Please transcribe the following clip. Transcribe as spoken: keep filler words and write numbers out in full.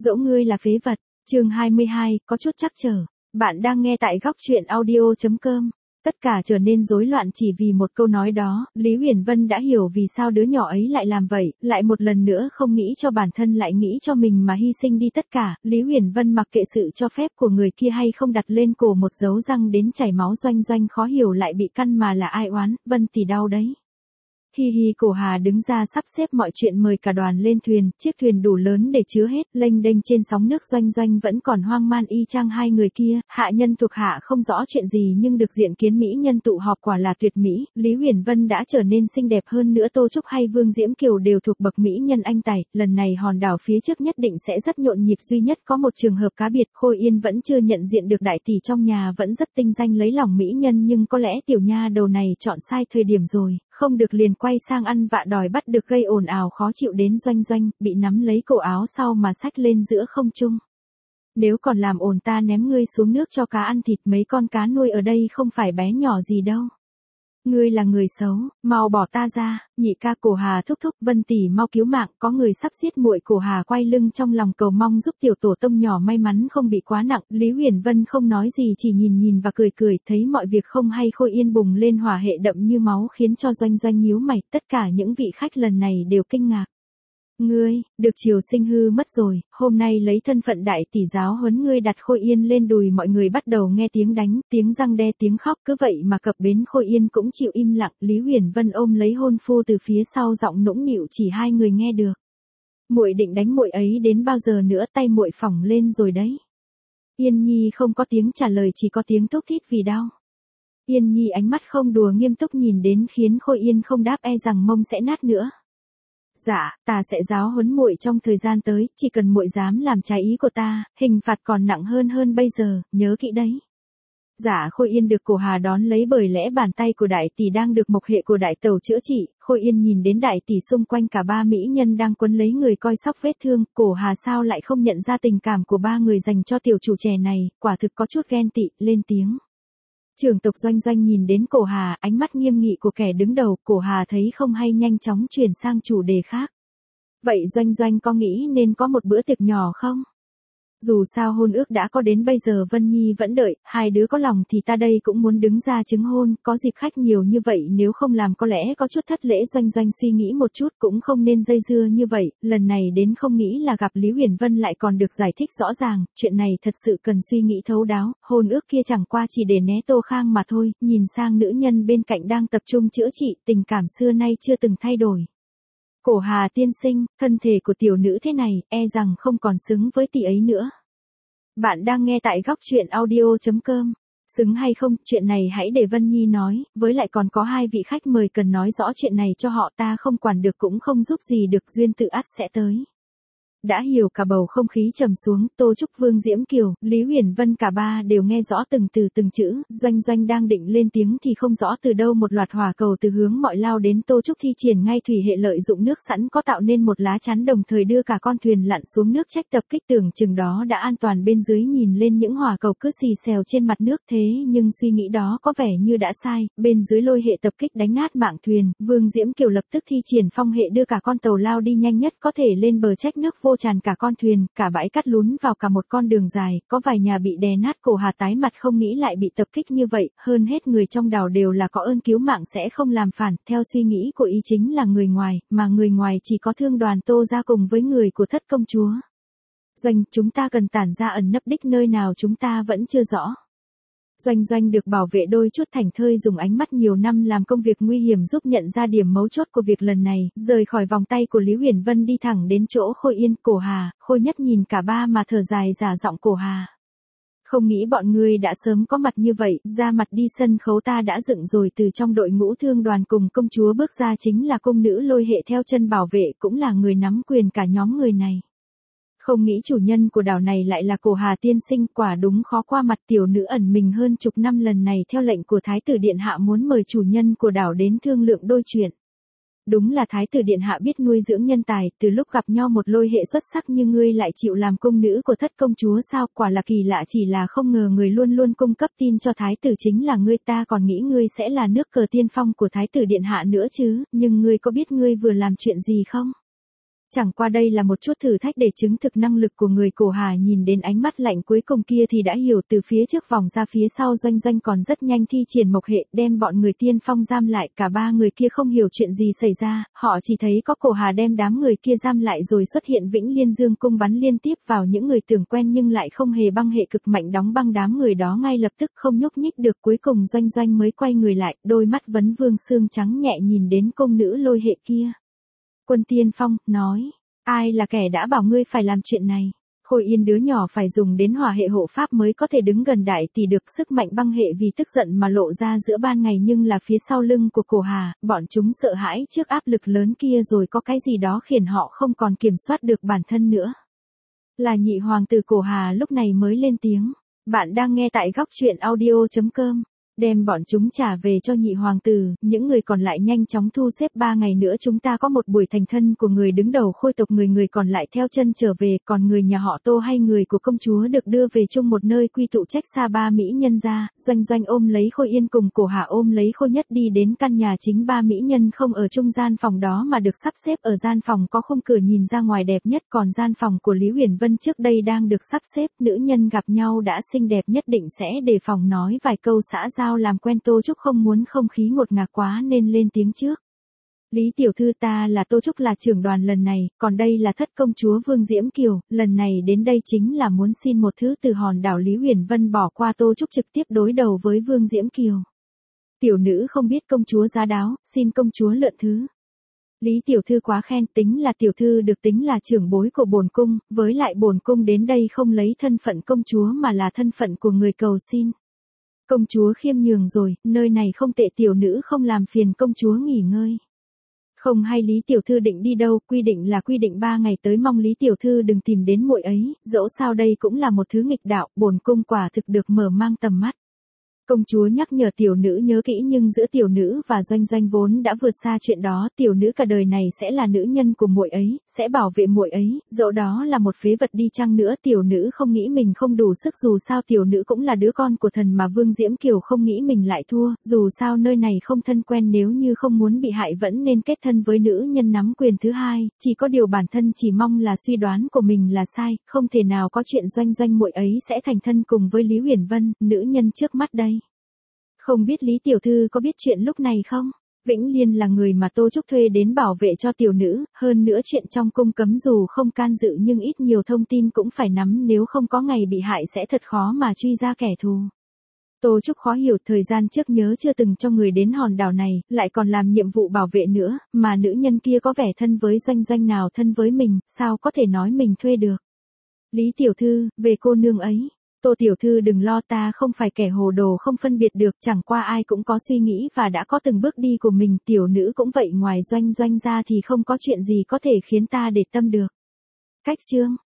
Dẫu ngươi là phế vật. Chương hai mươi hai, có chút trắc trở. Bạn đang nghe tại góc truyện audio chấm com. Tất cả trở nên rối loạn chỉ vì một câu nói đó, Lý Huyền Vân đã hiểu vì sao đứa nhỏ ấy lại làm vậy, lại một lần nữa không nghĩ cho bản thân lại nghĩ cho mình mà hy sinh đi tất cả. Lý Huyền Vân mặc kệ sự cho phép của người kia hay không đặt lên cổ một dấu răng đến chảy máu. Doanh Doanh khó hiểu lại bị căn mà là ai oán, Vân thì đau đấy. Hi hi. Cổ Hà đứng ra sắp xếp mọi chuyện, mời cả đoàn lên thuyền, chiếc thuyền đủ lớn để chứa hết, lênh đênh trên sóng nước. Doanh Doanh vẫn còn hoang man y chang hai người kia, hạ nhân thuộc hạ không rõ chuyện gì nhưng được diện kiến mỹ nhân tụ họp quả là tuyệt mỹ. Lý Huyền Vân đã trở nên xinh đẹp hơn nữa, Tô Trúc hay Vương Diễm Kiều đều thuộc bậc mỹ nhân anh tài, lần này hòn đảo phía trước nhất định sẽ rất nhộn nhịp. Duy nhất có một trường hợp cá biệt, Khôi Yên vẫn chưa nhận diện được đại tỷ trong nhà vẫn rất tinh danh lấy lòng mỹ nhân, nhưng có lẽ tiểu nha đầu này chọn sai thời điểm rồi, không được liền quay sang ăn vạ đòi bắt được, gây ồn ào khó chịu đến Doanh Doanh, bị nắm lấy cổ áo sau mà xách lên giữa không trung. Nếu còn làm ồn ta ném ngươi xuống nước cho cá ăn thịt, mấy con cá nuôi ở đây không phải bé nhỏ gì đâu. Ngươi là người xấu, mau bỏ ta ra. Nhị ca. Cổ Hà thúc thúc, Vân tỷ mau cứu mạng, có người sắp giết muội. Cổ Hà quay lưng trong lòng cầu mong giúp tiểu tổ tông nhỏ may mắn không bị quá nặng. Lý Huyền Vân không nói gì, chỉ nhìn nhìn và cười cười, thấy mọi việc không hay. Khôi Yên bùng lên hỏa hệ đậm như máu khiến cho Doanh Doanh nhíu mày, tất cả những vị khách lần này đều kinh ngạc. Ngươi, được Triều Sinh hư mất rồi, hôm nay lấy thân phận đại tỷ giáo huấn ngươi. Đặt Khôi Yên lên đùi, mọi người bắt đầu nghe tiếng đánh, tiếng răng đe, tiếng khóc, cứ vậy mà cập bến Khôi Yên cũng chịu im lặng. Lý Huyền Vân ôm lấy hôn phu từ phía sau, giọng nũng nịu chỉ hai người nghe được. Muội định đánh muội ấy đến bao giờ nữa, tay muội phỏng lên rồi đấy. Yên Nhi không có tiếng trả lời, chỉ có tiếng thúc thít vì đau. Yên Nhi ánh mắt không đùa nghiêm túc nhìn đến khiến Khôi Yên không đáp, e rằng mông sẽ nát nữa. Dạ, ta sẽ giáo huấn muội trong thời gian tới, chỉ cần muội dám làm trái ý của ta, hình phạt còn nặng hơn hơn bây giờ, nhớ kỹ đấy. Dạ. Khôi Yên được Cổ Hà đón lấy, bởi lẽ bàn tay của đại tỷ đang được mộc hệ của đại tẩu chữa trị. Khôi Yên nhìn đến đại tỷ xung quanh cả ba mỹ nhân đang quấn lấy người coi sóc vết thương, Cổ Hà sao lại không nhận ra tình cảm của ba người dành cho tiểu chủ trẻ này, quả thực có chút ghen tị, lên tiếng. Trưởng tộc Doanh Doanh nhìn đến Cổ Hà, ánh mắt nghiêm nghị của kẻ đứng đầu. Cổ Hà thấy không hay nhanh chóng chuyển sang chủ đề khác. Vậy Doanh Doanh có nghĩ nên có một bữa tiệc nhỏ không? Dù sao hôn ước đã có đến bây giờ, Vân Nhi vẫn đợi, hai đứa có lòng thì ta đây cũng muốn đứng ra chứng hôn, có dịp khách nhiều như vậy nếu không làm có lẽ có chút thất lễ. Doanh Doanh suy nghĩ một chút, cũng không nên dây dưa như vậy, lần này đến không nghĩ là gặp Lý Huyền Vân lại còn được giải thích rõ ràng, chuyện này thật sự cần suy nghĩ thấu đáo, hôn ước kia chẳng qua chỉ để né Tô Khang mà thôi. Nhìn sang nữ nhân bên cạnh đang tập trung chữa trị, tình cảm xưa nay chưa từng thay đổi. Cổ Hà tiên sinh, thân thể của tiểu nữ thế này, e rằng không còn xứng với tỷ ấy nữa. Bạn đang nghe tại góc truyện audio chấm com. Xứng hay không, chuyện này hãy để Vân Nhi nói, với lại còn có hai vị khách mời cần nói rõ chuyện này cho họ, ta không quản được cũng không giúp gì được, duyên tự ắt sẽ tới. Đã hiểu. Cả bầu không khí trầm xuống, Tô Trúc, Vương Diễm Kiều, Lý Huyền Vân cả ba đều nghe rõ từng từ từng chữ. Doanh Doanh đang định lên tiếng thì không rõ từ đâu một loạt hỏa cầu từ hướng mọi lao đến. Tô Trúc thi triển ngay thủy hệ, lợi dụng nước sẵn có tạo nên một lá chắn, đồng thời đưa cả con thuyền lặn xuống nước trách tập kích. Tưởng chừng đó đã an toàn, bên dưới nhìn lên những hỏa cầu cứ xì xèo trên mặt nước, thế nhưng suy nghĩ đó có vẻ như đã sai, bên dưới lôi hệ tập kích đánh nát mạng thuyền. Vương Diễm Kiều lập tức thi triển phong hệ, đưa cả con tàu lao đi nhanh nhất có thể lên bờ, trách nước vô tràn cả con thuyền, cả bãi cát lún vào cả một con đường dài, có vài nhà bị đè nát. Cổ Hà tái mặt, không nghĩ lại bị tập kích như vậy, hơn hết người trong đảo đều là có ơn cứu mạng sẽ không làm phản, theo suy nghĩ của ý chính là người ngoài, mà người ngoài chỉ có Thương Đoàn Tô ra cùng với người của thất công chúa. Doanh, chúng ta cần tản ra ẩn nấp đích nơi nào chúng ta vẫn chưa rõ. Doanh Doanh được bảo vệ đôi chút thảnh thơi, dùng ánh mắt nhiều năm làm công việc nguy hiểm giúp nhận ra điểm mấu chốt của việc lần này, rời khỏi vòng tay của Lý Huyền Vân đi thẳng đến chỗ Khôi Yên. Cổ Hà, Khôi Nhất nhìn cả ba mà thở dài, giả giọng. Cổ Hà, không nghĩ bọn ngươi đã sớm có mặt như vậy, ra mặt đi, sân khấu ta đã dựng rồi. Từ trong đội ngũ Thương Đoàn cùng công chúa bước ra chính là cung nữ lôi hệ theo chân bảo vệ, cũng là người nắm quyền cả nhóm người này. Không nghĩ chủ nhân của đảo này lại là Cổ Hà tiên sinh, quả đúng khó qua mặt. Tiểu nữ ẩn mình hơn chục năm, lần này theo lệnh của Thái tử Điện Hạ muốn mời chủ nhân của đảo đến thương lượng đôi chuyện. Đúng là Thái tử Điện Hạ biết nuôi dưỡng nhân tài, từ lúc gặp nhau một lôi hệ xuất sắc như ngươi lại chịu làm cung nữ của thất công chúa sao, quả là kỳ lạ. Chỉ là không ngờ người luôn luôn cung cấp tin cho Thái tử chính là ngươi, ta còn nghĩ ngươi sẽ là nước cờ tiên phong của Thái tử Điện Hạ nữa chứ, nhưng ngươi có biết ngươi vừa làm chuyện gì không? Chẳng qua đây là một chút thử thách để chứng thực năng lực của người Cổ Hà, nhìn đến ánh mắt lạnh cuối cùng kia thì đã hiểu từ phía trước vòng ra phía sau Doanh Doanh còn rất nhanh thi triển mộc hệ đem bọn người tiên phong giam lại, cả ba người kia không hiểu chuyện gì xảy ra, họ chỉ thấy có Cổ Hà đem đám người kia giam lại rồi xuất hiện Vĩnh Liên Dương cung bắn liên tiếp vào những người tưởng quen nhưng lại không hề băng hệ cực mạnh đóng băng đám người đó ngay lập tức không nhúc nhích được, cuối cùng Doanh Doanh mới quay người lại, đôi mắt vấn vương xương trắng nhẹ nhìn đến công nữ lôi hệ kia. Quân tiên phong, nói, ai là kẻ đã bảo ngươi phải làm chuyện này? Khôi Yên đứa nhỏ phải dùng đến hỏa hệ hộ pháp mới có thể đứng gần đại tỷ được, sức mạnh băng hệ vì tức giận mà lộ ra giữa ban ngày nhưng là phía sau lưng của Cổ Hà, bọn chúng sợ hãi trước áp lực lớn kia rồi có cái gì đó khiến họ không còn kiểm soát được bản thân nữa. Là nhị hoàng tử Cổ Hà lúc này mới lên tiếng, bạn đang nghe tại góc truyện audio chấm com. Đem bọn chúng trả về cho nhị hoàng tử, những người còn lại nhanh chóng thu xếp, ba ngày nữa chúng ta có một buổi thành thân của người đứng đầu Khôi tộc, người người còn lại theo chân trở về, còn người nhà họ Tô hay người của công chúa được đưa về chung một nơi quy tụ trách xa ba mỹ nhân ra. Doanh Doanh ôm lấy Khôi Yên cùng Cổ Hà ôm lấy Khôi Nhất đi đến căn nhà chính, ba mỹ nhân không ở chung gian phòng đó mà được sắp xếp ở gian phòng có khung cửa nhìn ra ngoài đẹp nhất, còn gian phòng của Lý Huyền Vân trước đây đang được sắp xếp, nữ nhân gặp nhau đã xinh đẹp nhất định sẽ đề phòng nói vài câu xã giao làm quen. Tô Trúc không muốn không khí ngột ngạt quá nên lên tiếng trước. Lý tiểu thư, ta là Tô Trúc, là trưởng đoàn lần này, còn đây là thất công chúa Vương Diễm Kiều, lần này đến đây chính là muốn xin một thứ từ hòn đảo. Lý Huyền Vân bỏ qua Tô Trúc trực tiếp đối đầu với Vương Diễm Kiều. Tiểu nữ không biết công chúa giá đáo, xin công chúa lượn thứ. Lý tiểu thư quá khen, tính là tiểu thư được tính là trưởng bối của bổn cung, với lại bổn cung đến đây không lấy thân phận công chúa mà là thân phận của người cầu xin. Công chúa khiêm nhường rồi, nơi này không tệ, tiểu nữ không làm phiền công chúa nghỉ ngơi. Không hay Lý tiểu thư định đi đâu, quy định là quy định ba ngày tới, mong Lý tiểu thư đừng tìm đến muội ấy, dẫu sao đây cũng là một thứ nghịch đạo, bổn cung quả thực được mở mang tầm mắt. Công chúa nhắc nhở tiểu nữ nhớ kỹ, nhưng giữa tiểu nữ và Doanh Doanh vốn đã vượt xa chuyện đó, tiểu nữ cả đời này sẽ là nữ nhân của muội ấy, sẽ bảo vệ muội ấy, dẫu đó là một phế vật đi chăng nữa. Tiểu nữ không nghĩ mình không đủ sức, dù sao tiểu nữ cũng là đứa con của thần mà. Vương Diễm Kiều không nghĩ mình lại thua, dù sao nơi này không thân quen, nếu như không muốn bị hại vẫn nên kết thân với nữ nhân nắm quyền thứ hai, chỉ có điều bản thân chỉ mong là suy đoán của mình là sai, không thể nào có chuyện Doanh Doanh muội ấy sẽ thành thân cùng với Lý Huyền Vân, nữ nhân trước mắt đây. Không biết Lý tiểu thư có biết chuyện lúc này không? Vĩnh Liên là người mà Tô Trúc thuê đến bảo vệ cho tiểu nữ, hơn nữa chuyện trong cung cấm dù không can dự nhưng ít nhiều thông tin cũng phải nắm, nếu không có ngày bị hại sẽ thật khó mà truy ra kẻ thù. Tô Trúc khó hiểu, thời gian trước nhớ chưa từng cho người đến hòn đảo này, lại còn làm nhiệm vụ bảo vệ nữa, mà nữ nhân kia có vẻ thân với Doanh Doanh nào thân với mình, sao có thể nói mình thuê được. Lý tiểu thư, về cô nương ấy. Tô tiểu thư đừng lo, ta không phải kẻ hồ đồ không phân biệt được, chẳng qua ai cũng có suy nghĩ và đã có từng bước đi của mình, tiểu nữ cũng vậy, ngoài Doanh Doanh ra thì không có chuyện gì có thể khiến ta để tâm được. Cách chương